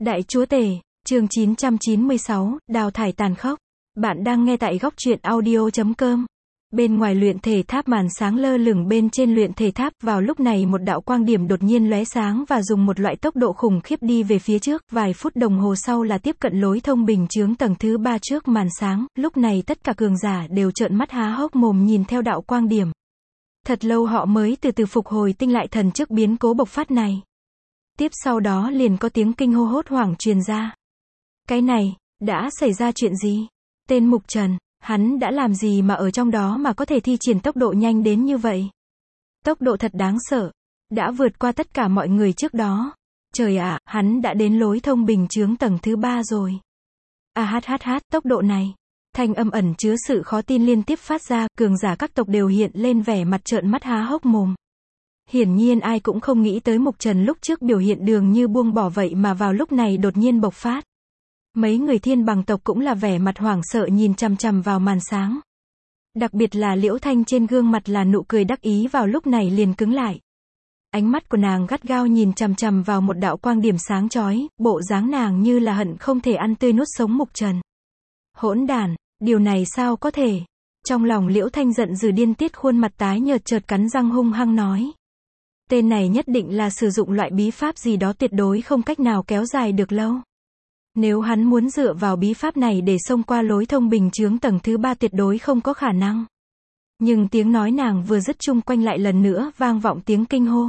Đại chúa tể, chương 996, đào thải tàn khốc. Bạn đang nghe tại góc truyện audio.com. Bên ngoài luyện thể tháp, màn sáng lơ lửng bên trên luyện thể tháp, vào lúc này một đạo quang điểm đột nhiên lóe sáng và dùng một loại tốc độ khủng khiếp đi về phía trước, vài phút đồng hồ sau là tiếp cận lối thông bình chướng tầng thứ 3 trước màn sáng, lúc này tất cả cường giả đều trợn mắt há hốc mồm nhìn theo đạo quang điểm. Thật lâu họ mới từ từ phục hồi tinh lại thần trước biến cố bộc phát này. Tiếp sau đó liền có tiếng kinh hô hốt hoảng truyền ra. Cái này, đã xảy ra chuyện gì? Tên Mục Trần, hắn đã làm gì mà ở trong đó mà có thể thi triển tốc độ nhanh đến như vậy? Tốc độ thật đáng sợ, đã vượt qua tất cả mọi người trước đó. Trời ạ, hắn đã đến lối thông bình chướng tầng thứ 3 rồi. Tốc độ này. Thanh âm ẩn chứa sự khó tin liên tiếp phát ra, cường giả các tộc đều hiện lên vẻ mặt trợn mắt há hốc mồm. Hiển nhiên ai cũng không nghĩ tới Mục Trần lúc trước biểu hiện dường như buông bỏ vậy mà vào lúc này đột nhiên bộc phát. Mấy người Thiên Bằng tộc cũng là vẻ mặt hoảng sợ nhìn chằm chằm vào màn sáng. Đặc biệt là Liễu Thanh trên gương mặt là nụ cười đắc ý vào lúc này liền cứng lại. Ánh mắt của nàng gắt gao nhìn chằm chằm vào một đạo quang điểm sáng chói, bộ dáng nàng như là hận không thể ăn tươi nuốt sống Mục Trần. Hỗn đản, điều này sao có thể? Trong lòng Liễu Thanh giận dữ điên tiết, khuôn mặt tái nhợt, chợt cắn răng hung hăng nói. Tên này nhất định là sử dụng loại bí pháp gì đó, tuyệt đối không cách nào kéo dài được lâu. Nếu hắn muốn dựa vào bí pháp này để xông qua lối thông bình chướng tầng thứ 3 tuyệt đối không có khả năng. Nhưng tiếng nói nàng vừa dứt, chung quanh lại lần nữa vang vọng tiếng kinh hô.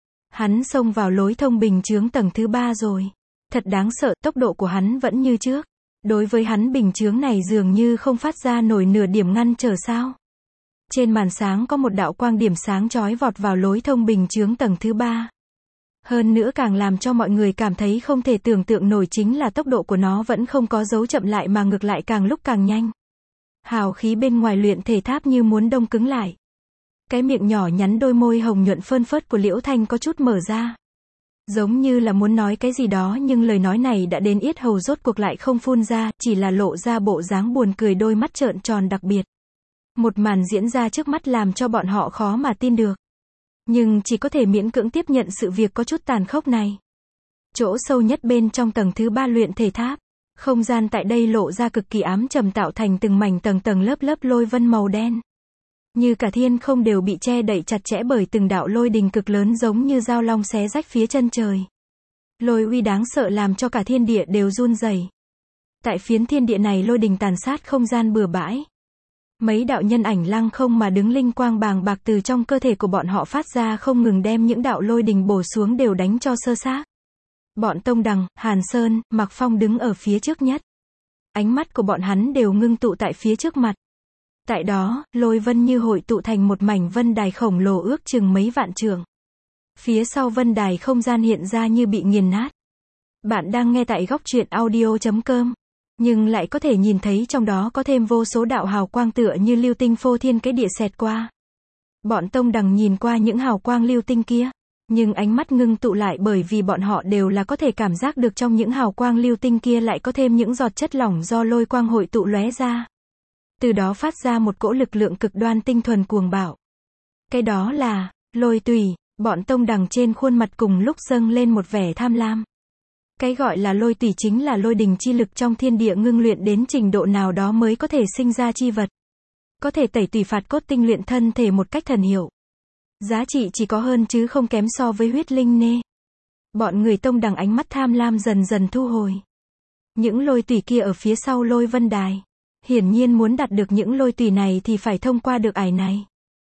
Hắn xông vào lối thông bình chướng tầng thứ 3 rồi. Thật đáng sợ, tốc độ của hắn vẫn như trước. Đối với hắn bình chướng này dường như không phát ra nổi nửa điểm ngăn trở sao. Trên màn sáng có một đạo quang điểm sáng chói vọt vào lối thông bình chướng tầng thứ 3. Hơn nữa càng làm cho mọi người cảm thấy không thể tưởng tượng nổi chính là tốc độ của nó vẫn không có dấu chậm lại mà ngược lại càng lúc càng nhanh. Hào khí bên ngoài luyện thể tháp như muốn đông cứng lại. Cái miệng nhỏ nhắn, đôi môi hồng nhuận phơn phớt của Liễu Thanh có chút mở ra. Giống như là muốn nói cái gì đó nhưng lời nói này đã đến yết hầu rốt cuộc lại không phun ra, chỉ là lộ ra bộ dáng buồn cười, đôi mắt trợn tròn đặc biệt. Một màn diễn ra trước mắt làm cho bọn họ khó mà tin được. Nhưng chỉ có thể miễn cưỡng tiếp nhận sự việc có chút tàn khốc này. Chỗ sâu nhất bên trong tầng thứ 3 luyện thể tháp, không gian tại đây lộ ra cực kỳ ám trầm, tạo thành từng mảnh tầng tầng lớp lớp lôi vân màu đen. Như cả thiên không đều bị che đậy chặt chẽ bởi từng đạo lôi đình cực lớn giống như dao long xé rách phía chân trời. Lôi uy đáng sợ làm cho cả thiên địa đều run rẩy. Tại phiến thiên địa này lôi đình tàn sát không gian bừa bãi. Mấy đạo nhân ảnh lăng không mà đứng, linh quang bàng bạc từ trong cơ thể của bọn họ phát ra không ngừng, đem những đạo lôi đình bổ xuống đều đánh cho sơ xác. Bọn Tông Đằng, Hàn Sơn, Mạc Phong đứng ở phía trước nhất. Ánh mắt của bọn hắn đều ngưng tụ tại phía trước mặt. Tại đó, lôi vân như hội tụ thành một mảnh vân đài khổng lồ ước chừng mấy vạn trượng. Phía sau vân đài không gian hiện ra như bị nghiền nát. Bạn đang nghe tại góc truyện audio.com. Nhưng lại có thể nhìn thấy trong đó có thêm vô số đạo hào quang tựa như lưu tinh phô thiên cái địa xẹt qua. Bọn Tông Đằng nhìn qua những hào quang lưu tinh kia, nhưng ánh mắt ngưng tụ lại bởi vì bọn họ đều là có thể cảm giác được trong những hào quang lưu tinh kia lại có thêm những giọt chất lỏng do lôi quang hội tụ lóe ra. Từ đó phát ra một cỗ lực lượng cực đoan tinh thuần cuồng bạo. Cái đó là lôi tùy. Bọn Tông Đằng trên khuôn mặt cùng lúc dâng lên một vẻ tham lam. Cái gọi là lôi tùy chính là lôi đình chi lực trong thiên địa ngưng luyện đến trình độ nào đó mới có thể sinh ra chi vật. Có thể tẩy tùy phạt cốt, tinh luyện thân thể một cách thần hiệu. Giá trị chỉ có hơn chứ không kém so với huyết linh nê. Bọn người Tông Đằng ánh mắt tham lam dần dần thu hồi. Những lôi tùy kia ở phía sau lôi vân đài. Hiển nhiên muốn đạt được những lôi tùy này thì phải thông qua được ải này.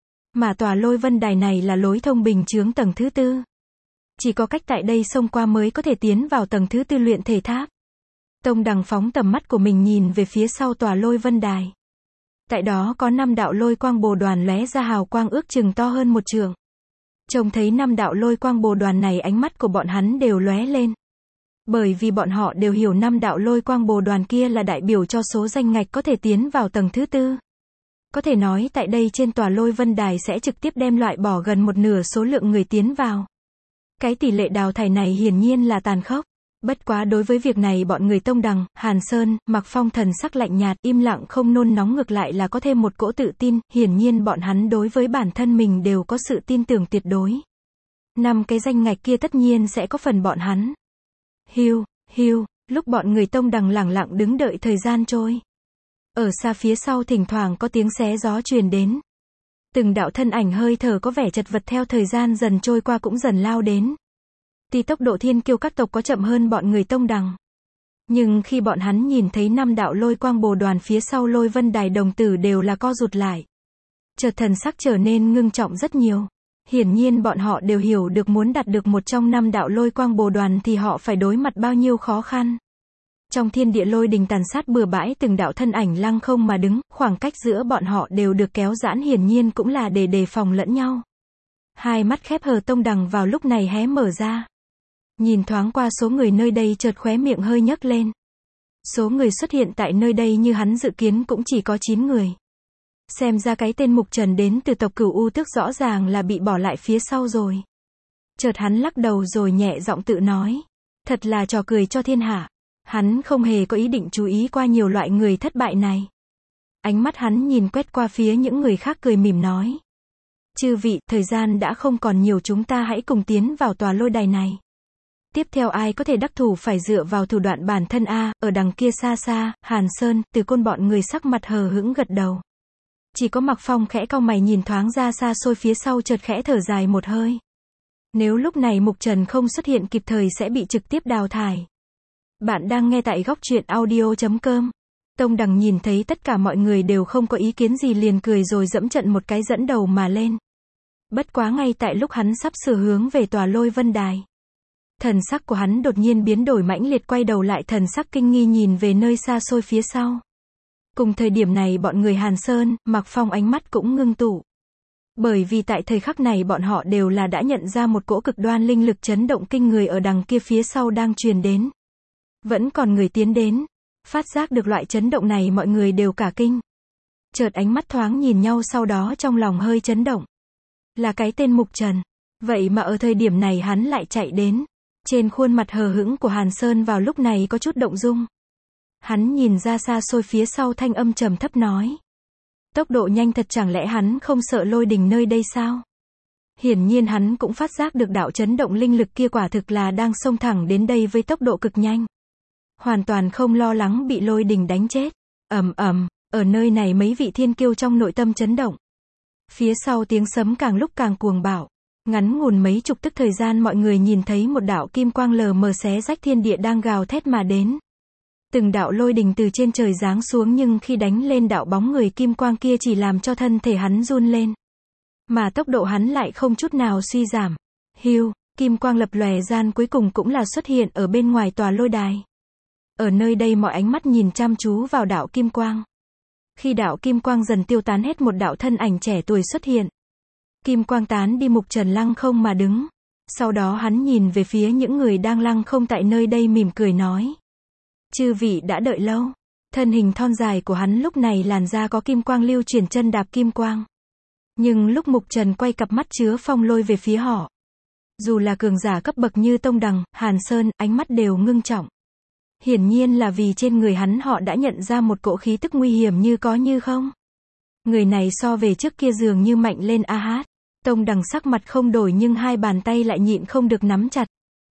Mà tòa lôi vân đài này là lối thông bình chướng tầng thứ 4. Chỉ có cách tại đây xông qua mới có thể tiến vào tầng thứ 4 luyện thể tháp. Tông Đằng phóng tầm mắt của mình nhìn về phía sau tòa lôi vân đài. Tại đó có 5 đạo lôi quang bồ đoàn lóe ra hào quang ước chừng to hơn 1 trượng. Trông thấy 5 đạo lôi quang bồ đoàn này, ánh mắt của bọn hắn đều lóe lên. Bởi vì bọn họ đều hiểu 5 đạo lôi quang bồ đoàn kia là đại biểu cho số danh ngạch có thể tiến vào tầng thứ 4. Có thể nói tại đây trên tòa lôi vân đài sẽ trực tiếp đem loại bỏ gần một nửa số lượng người tiến vào. Cái tỷ lệ đào thải này hiển nhiên là tàn khốc. Bất quá đối với việc này bọn người Tông Đằng, Hàn Sơn, Mạc Phong thần sắc lạnh nhạt, im lặng không nôn nóng, ngược lại là có thêm một cỗ tự tin, hiển nhiên bọn hắn đối với bản thân mình đều có sự tin tưởng tuyệt đối. 5 cái danh ngạch kia tất nhiên sẽ có phần bọn hắn. Hiu, Hiu, lúc bọn người Tông Đằng lẳng lặng đứng đợi thời gian trôi. Ở xa phía sau thỉnh thoảng có tiếng xé gió truyền đến. Từng đạo thân ảnh hơi thở có vẻ chật vật theo thời gian dần trôi qua cũng dần lao đến. Tuy tốc độ thiên kiêu các tộc có chậm hơn bọn người Tông Đằng, nhưng khi bọn hắn nhìn thấy 5 đạo lôi quang bồ đoàn phía sau lôi vân đài, đồng tử đều là co rụt lại. Chợt thần sắc trở nên ngưng trọng rất nhiều. Hiển nhiên bọn họ đều hiểu được muốn đạt được một trong 5 đạo lôi quang bồ đoàn thì họ phải đối mặt bao nhiêu khó khăn. Trong thiên địa lôi đình tàn sát bừa bãi, từng đạo thân ảnh lăng không mà đứng, khoảng cách giữa bọn họ đều được kéo giãn, hiển nhiên cũng là để đề phòng lẫn nhau. Hai mắt khép hờ Tông Đằng vào lúc này hé mở ra. Nhìn thoáng qua số người nơi đây, chợt khóe miệng hơi nhấc lên. Số người xuất hiện tại nơi đây như hắn dự kiến cũng chỉ có 9 người. Xem ra cái tên Mục Trần đến từ tộc Cửu U Tước rõ ràng là bị bỏ lại phía sau rồi. Chợt hắn lắc đầu rồi nhẹ giọng tự nói. Thật là trò cười cho thiên hạ. Hắn không hề có ý định chú ý qua nhiều loại người thất bại này. Ánh mắt hắn nhìn quét qua phía những người khác, cười mỉm nói. Chư vị, thời gian đã không còn nhiều, chúng ta hãy cùng tiến vào tòa lôi đài này. Tiếp theo ai có thể đắc thủ phải dựa vào thủ đoạn bản thân a. Ở đằng kia xa xa, Hàn Sơn, Từ Côn bọn người sắc mặt hờ hững gật đầu. Chỉ có Mạc Phong khẽ cau mày nhìn thoáng ra xa xôi phía sau, chợt khẽ thở dài một hơi. Nếu lúc này Mục Trần không xuất hiện kịp thời sẽ bị trực tiếp đào thải. Bạn đang nghe tại góc truyện audio.com. Tông Đằng nhìn thấy tất cả mọi người đều không có ý kiến gì liền cười rồi dẫm trận một cái dẫn đầu mà lên. Bất quá ngay tại lúc hắn sắp sửa hướng về tòa lôi vân đài, thần sắc của hắn đột nhiên biến đổi mãnh liệt, quay đầu lại thần sắc kinh nghi nhìn về nơi xa xôi phía sau. Cùng thời điểm này bọn người Hàn Sơn, Mạc Phong ánh mắt cũng ngưng tụ. Bởi vì tại thời khắc này bọn họ đều là đã nhận ra một cỗ cực đoan linh lực chấn động kinh người ở đằng kia phía sau đang truyền đến. Vẫn còn người tiến đến. Phát giác được loại chấn động này mọi người đều cả kinh. Chợt ánh mắt thoáng nhìn nhau, sau đó trong lòng hơi chấn động. Là cái tên Mục Trần. Vậy mà ở thời điểm này hắn lại chạy đến. Trên khuôn mặt hờ hững của Hàn Sơn vào lúc này có chút động dung. Hắn nhìn ra xa xôi phía sau, thanh âm trầm thấp nói. Tốc độ nhanh thật, chẳng lẽ hắn không sợ lôi đình nơi đây sao? Hiển nhiên hắn cũng phát giác được đạo chấn động linh lực kia quả thực là đang xông thẳng đến đây với tốc độ cực nhanh. Hoàn toàn không lo lắng bị lôi đình đánh chết. Ầm ầm, ở nơi này mấy vị thiên kiêu trong nội tâm chấn động. Phía sau tiếng sấm càng lúc càng cuồng bạo. Ngắn ngủn mấy chục tức thời gian mọi người nhìn thấy một đạo kim quang lờ mờ xé rách thiên địa đang gào thét mà đến. Từng đạo lôi đình từ trên trời giáng xuống, nhưng khi đánh lên đạo bóng người kim quang kia chỉ làm cho thân thể hắn run lên. Mà tốc độ hắn lại không chút nào suy giảm. Hiu, kim quang lập lòe gian cuối cùng cũng là xuất hiện ở bên ngoài tòa lôi đài. Ở nơi đây mọi ánh mắt nhìn chăm chú vào đạo kim quang. Khi đạo kim quang dần tiêu tán hết, một đạo thân ảnh trẻ tuổi xuất hiện. Kim quang tán đi, Mục Trần lăng không mà đứng. Sau đó hắn nhìn về phía những người đang lăng không tại nơi đây, mỉm cười nói. Chư vị đã đợi lâu. Thân hình thon dài của hắn lúc này làn da có kim quang lưu chuyển, chân đạp kim quang. Nhưng lúc Mục Trần quay cặp mắt chứa phong lôi về phía họ, dù là cường giả cấp bậc như Tông Đằng, Hàn Sơn, ánh mắt đều ngưng trọng. Hiển nhiên là vì trên người hắn họ đã nhận ra một cỗ khí tức nguy hiểm như có như không. Người này so về trước kia dường như mạnh lên a hát. Tông Đằng sắc mặt không đổi nhưng hai bàn tay lại nhịn không được nắm chặt.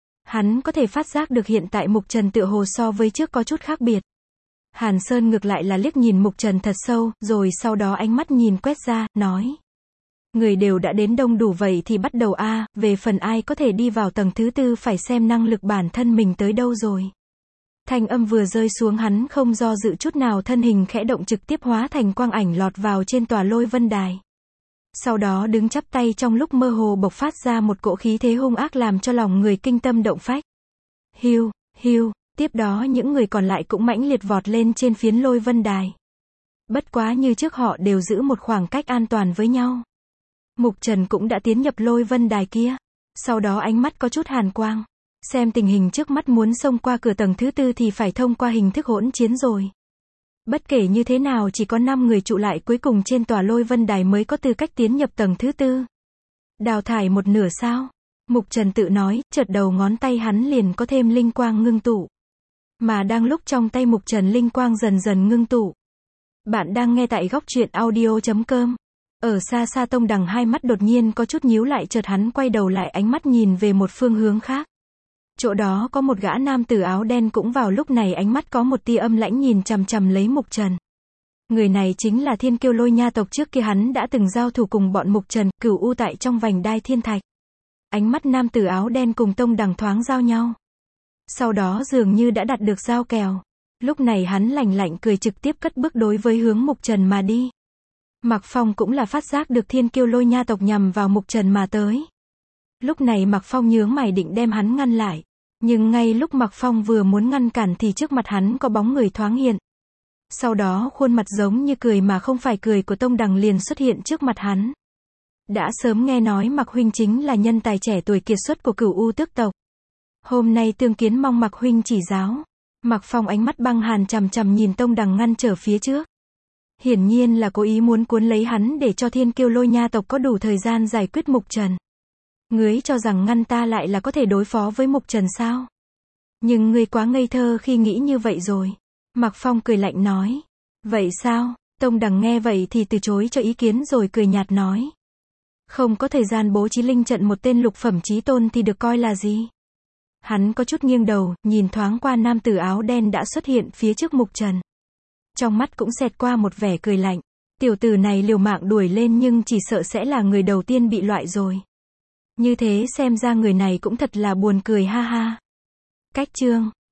Hắn có thể phát giác được hiện tại Mục Trần tựa hồ so với trước có chút khác biệt. Hàn Sơn ngược lại là liếc nhìn Mục Trần thật sâu, rồi sau đó ánh mắt nhìn quét ra, nói. Người đều đã đến đông đủ, vậy thì bắt đầu a. Về phần ai có thể đi vào tầng thứ tư phải xem năng lực bản thân mình tới đâu rồi. Thanh âm vừa rơi xuống, hắn không do dự chút nào, thân hình khẽ động trực tiếp hóa thành quang ảnh lọt vào trên tòa lôi vân đài. Sau đó đứng chắp tay, trong lúc mơ hồ bộc phát ra một cỗ khí thế hung ác làm cho lòng người kinh tâm động phách. Hiu, hiu, tiếp đó những người còn lại cũng mãnh liệt vọt lên trên phiến lôi vân đài. Bất quá như trước họ đều giữ một khoảng cách an toàn với nhau. Mục Trần cũng đã tiến nhập lôi vân đài kia. Sau đó ánh mắt có chút hàn quang. Xem tình hình trước mắt muốn xông qua cửa tầng thứ tư thì phải thông qua hình thức hỗn chiến rồi. Bất kể như thế nào chỉ có 5 người trụ lại cuối cùng trên tòa lôi vân đài mới có tư cách tiến nhập tầng thứ tư. Đào thải một nửa sao? Mục Trần tự nói, chợt đầu ngón tay hắn liền có thêm linh quang ngưng tụ. Mà đang lúc trong tay Mục Trần linh quang dần dần ngưng tụ. Bạn đang nghe tại góc truyện audio.com. Ở xa xa Tông Đằng hai mắt đột nhiên có chút nhíu lại, chợt hắn quay đầu lại, ánh mắt nhìn về một phương hướng khác. Chỗ đó có một gã nam tử áo đen cũng vào lúc này ánh mắt có một tia âm lãnh nhìn chằm chằm lấy Mục Trần. Người này chính là Thiên Kiêu Lôi Nha tộc, trước kia hắn đã từng giao thủ cùng bọn Mục Trần, Cửu U tại trong vành đai thiên thạch. Ánh mắt nam tử áo đen cùng Tông Đằng thoáng giao nhau. Sau đó dường như đã đặt được giao kèo. Lúc này hắn lạnh lạnh cười trực tiếp cất bước đối với hướng Mục Trần mà đi. Mạc Phong cũng là phát giác được Thiên Kiêu Lôi Nha tộc nhằm vào Mục Trần mà tới. Lúc này Mạc Phong nhướng mày định đem hắn ngăn lại. Nhưng ngay lúc Mạc Phong vừa muốn ngăn cản thì trước mặt hắn có bóng người thoáng hiện. Sau đó khuôn mặt giống như cười mà không phải cười của Tông Đằng liền xuất hiện trước mặt hắn. Đã sớm nghe nói Mạc huynh chính là nhân tài trẻ tuổi kiệt xuất của Cửu U tước tộc. Hôm nay tương kiến mong Mạc huynh chỉ giáo. Mạc Phong ánh mắt băng hàn chằm chằm nhìn Tông Đằng ngăn trở phía trước. Hiển nhiên là cố ý muốn cuốn lấy hắn để cho Thiên Kiêu Lôi Nha tộc có đủ thời gian giải quyết Mục Trần. Ngươi cho rằng ngăn ta lại là có thể đối phó với Mục Trần sao? Nhưng ngươi quá ngây thơ khi nghĩ như vậy rồi. Mạc Phong cười lạnh nói. Vậy sao? Tông Đằng nghe vậy thì từ chối cho ý kiến rồi cười nhạt nói. Không có thời gian bố trí linh trận một tên lục phẩm chí tôn thì được coi là gì? Hắn có chút nghiêng đầu, nhìn thoáng qua nam tử áo đen đã xuất hiện phía trước Mục Trần. Trong mắt cũng xẹt qua một vẻ cười lạnh. Tiểu tử này liều mạng đuổi lên nhưng chỉ sợ sẽ là người đầu tiên bị loại rồi. Như thế xem ra người này cũng thật là buồn cười ha ha. Cách chương